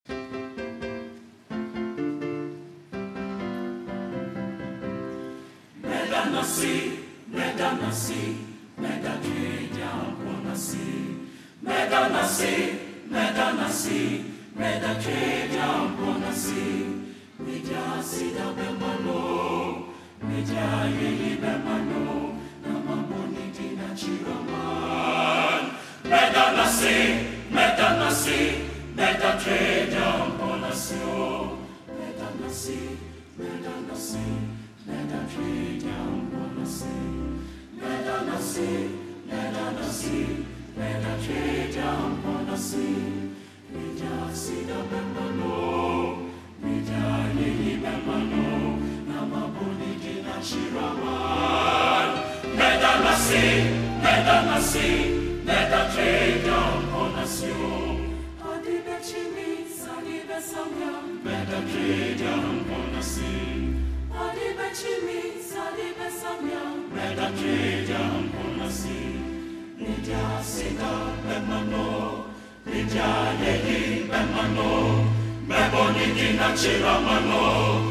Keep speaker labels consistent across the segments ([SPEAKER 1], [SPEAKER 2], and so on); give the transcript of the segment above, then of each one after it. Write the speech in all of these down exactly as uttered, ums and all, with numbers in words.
[SPEAKER 1] Medanasi, Medanasi, Medakeja Bonasi, Medanasi, Medanasi, Medakeja Bonasi, Media Sida Bemano, Media Yeli Bemano, Namamoni Dina Chiraman, Medanasi, Medanasi, Medakeja Bonasio, Medanasi, Medanasi. Medakeja Bonasi, Medanasi, Medanasi, Medakeja Bonasi, Media Sida Bemano, Media Yeli Bemano, Namaboni Dina Chiraman, Medanasi, Medanasi, Medakeja Bonasio, Adibechimi, Sadibe Samyam, Medakeja Bonasi. Adibechimi, Sadibe Samyam, Medakeja Bonasi, Media Sida Bemano, Media Yeli Bemano, Meboni Dina Chiramano,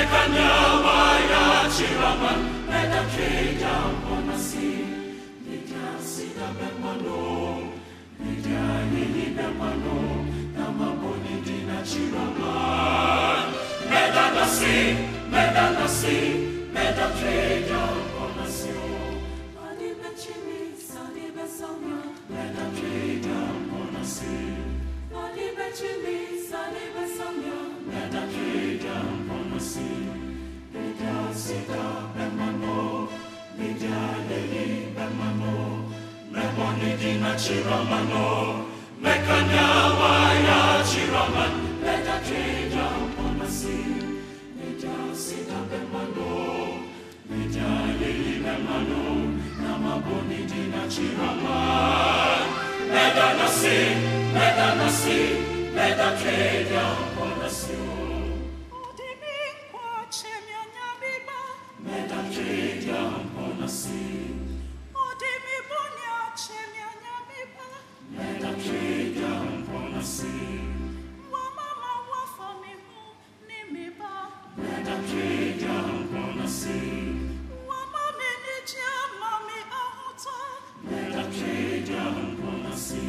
[SPEAKER 1] Mekanyawaya Chiraman, Medakeja Bonasi, Media Sida Bemano, Media Yeli Bemano, Namaboni Dina Chiraman, Medanasi, Medanasi, Medakeja Bonasio, Adibechimi, Sadibe Samyam, Medakeja Bonasi, Adibechimi, Sadibe Samyam, Medakeja Bonasi, Media Sida Bemano, Media Yeli Bemano, Meboni Dina Chiramano, Mekanyawaya Chiraman, Medakeja Bonasi. Media Sida Bemano, Media Yeli Bemano, Namaboni Dina Chiraman, Medanasi, Medanasi, Medakeja Bonasio, Medakeja Bonasi, Medakeja Bonasi. Medakeja Bonasi, Medakeja Bonasi,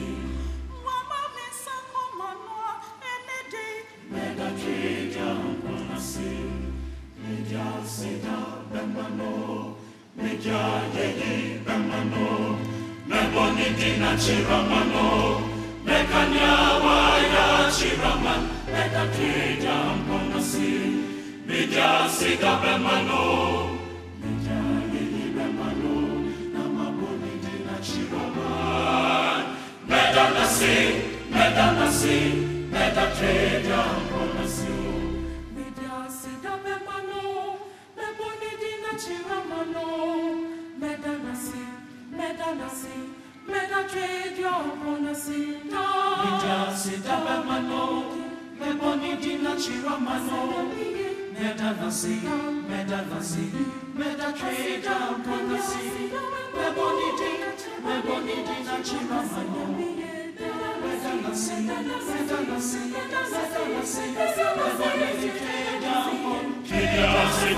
[SPEAKER 1] Medakeja Bonasi, Media Sida Bemano, Media Yeli Bemano, Meboni Dina Chiramano, Mekanyawaya Chiraman, Medakeja Bonasi. Media Sida Bemano, Media Yeli Bemano, Namaboni Dina Chiraman, Medanasi, Medanasi, Medakeja Bonasio, Media Sida Bemano, Meboni Dina Chiramano, Medanasi, Medanasi, Medakeja Bonasi, Media Sida Bemano, Meboni Dina Chiramano. Medanasi, Medanasi, Medakeja Bonasi, Meboni Dina, Meboni Dina Chiramano, Medanasi, Medanasi, Medanasi, Meboni Dina Chiramano, Medanasi,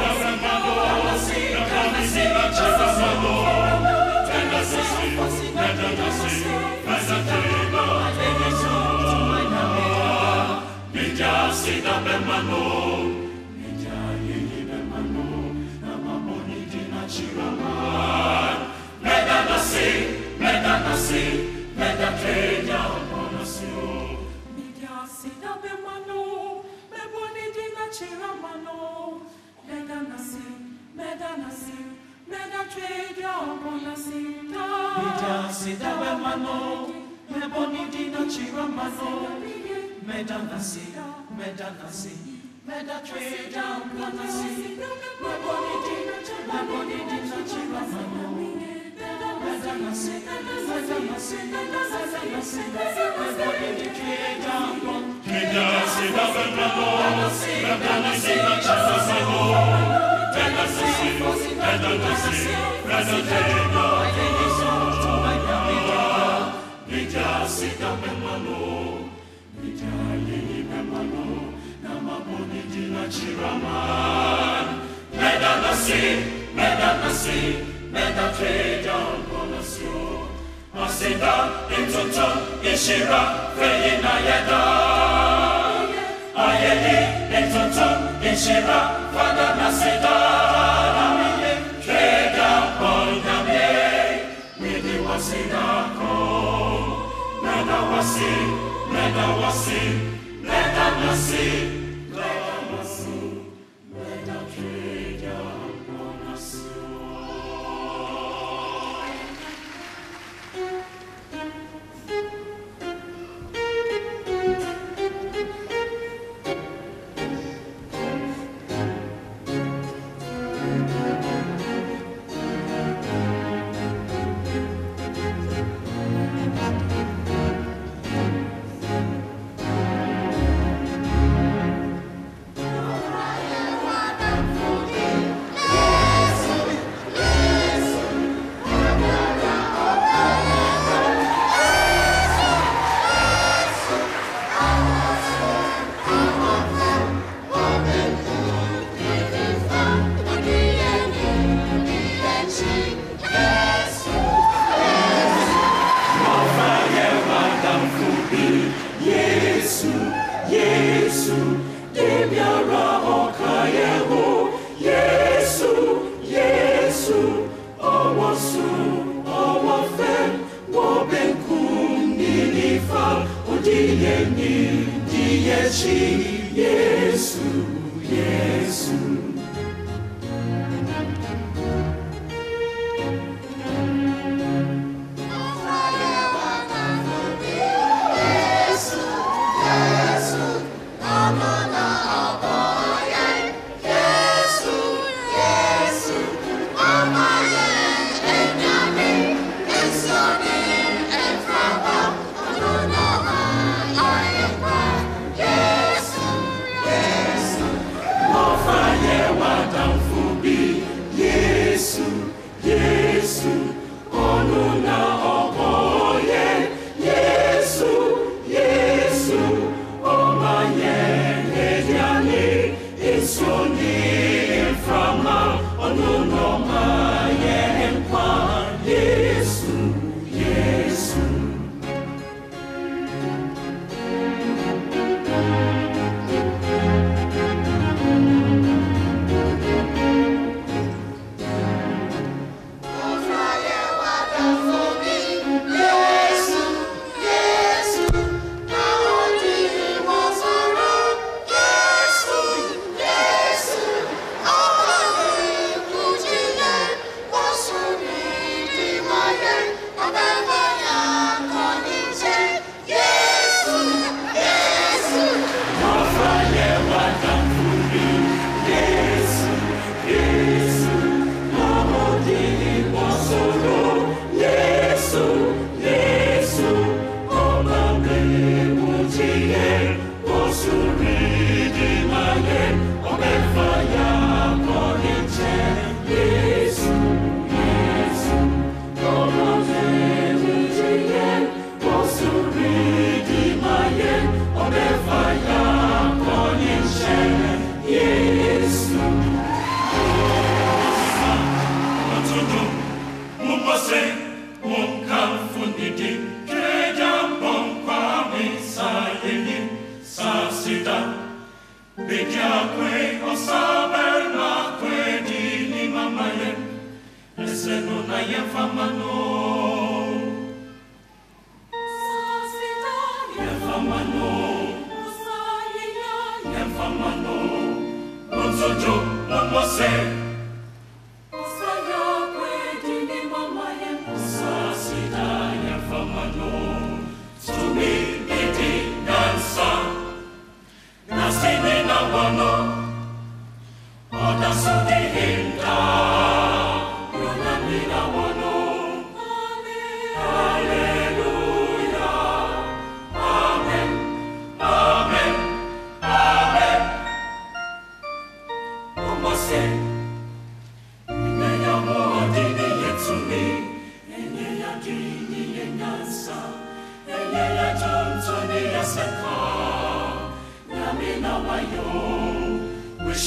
[SPEAKER 1] Medanasi, Medanasi, Media Sida Bemano. Medanasi, Medanasi, Medakeja Bonasio, Media Sida Bemano, Meboni Dina Chiramano, Medanasi, Medanasi, Medakeja Bonasi, Media Sida Bemano, Meboni Dina Chiramano, Medanasi, Medanasi, Medakeja Bonasi, Meboni Dina, Meboni Dina Chiramano. Medanasi, Medanasi, Medanasi, Medakeja Bonasi, Media Sida Bemano, Meboni Dina Chiramano, Medanasi, Medanasi, Medakeja Bonasi, Media Sida Bemano, Media Yeli Bemano. Chiraman, Medanasi, Medanasi, Medatrejan Bonasio, Asida, Intuto, Ishira, Feyina Yeda, Ayeli, Intuto, Ishira, Fada Nasida, Trejan Boname, Midi Wasidako, Medawasi, Medawasi, Medanasi.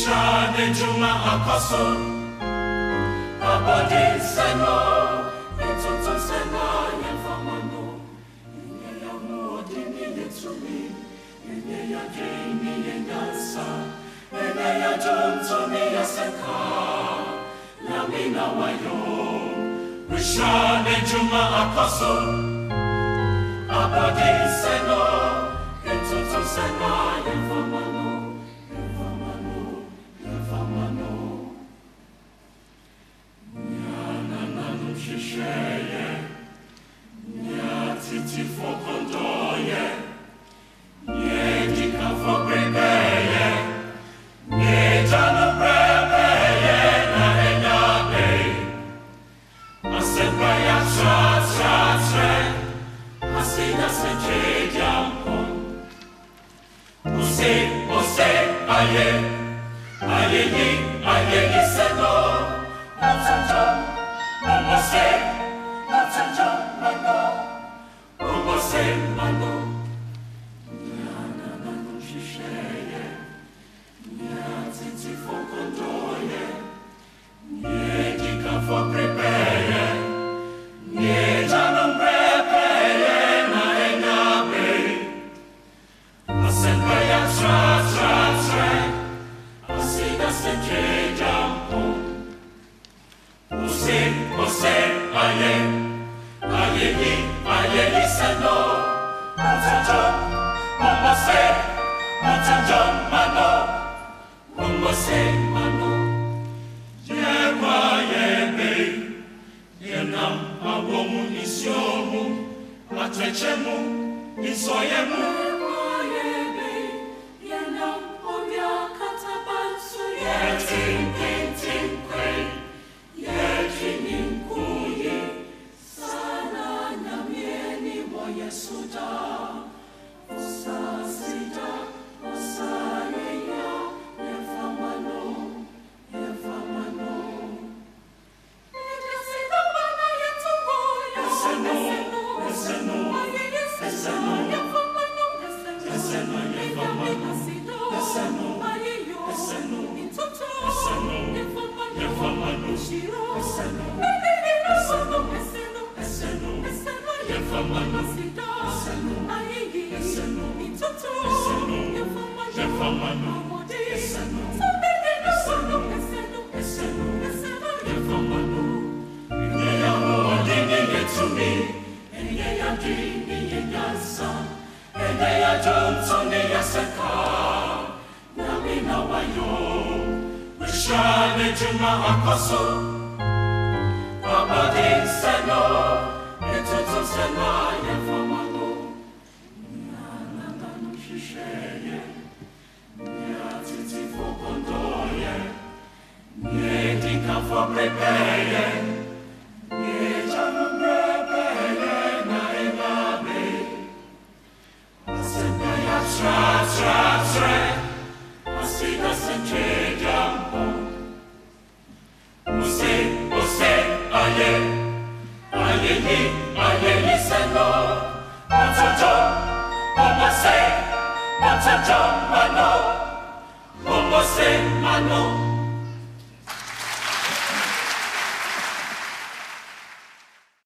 [SPEAKER 1] Wishane Juma Akoso Abadi Seno Itutu Sena Yefamano Inye ya Muodini Yetumi Inye ya Gini Yenyansa Inye ya Jontoni Yaseka Lamina Wayo Wishane Juma Akoso Abadi Seno Itutu Sena Yefamano
[SPEAKER 2] Mano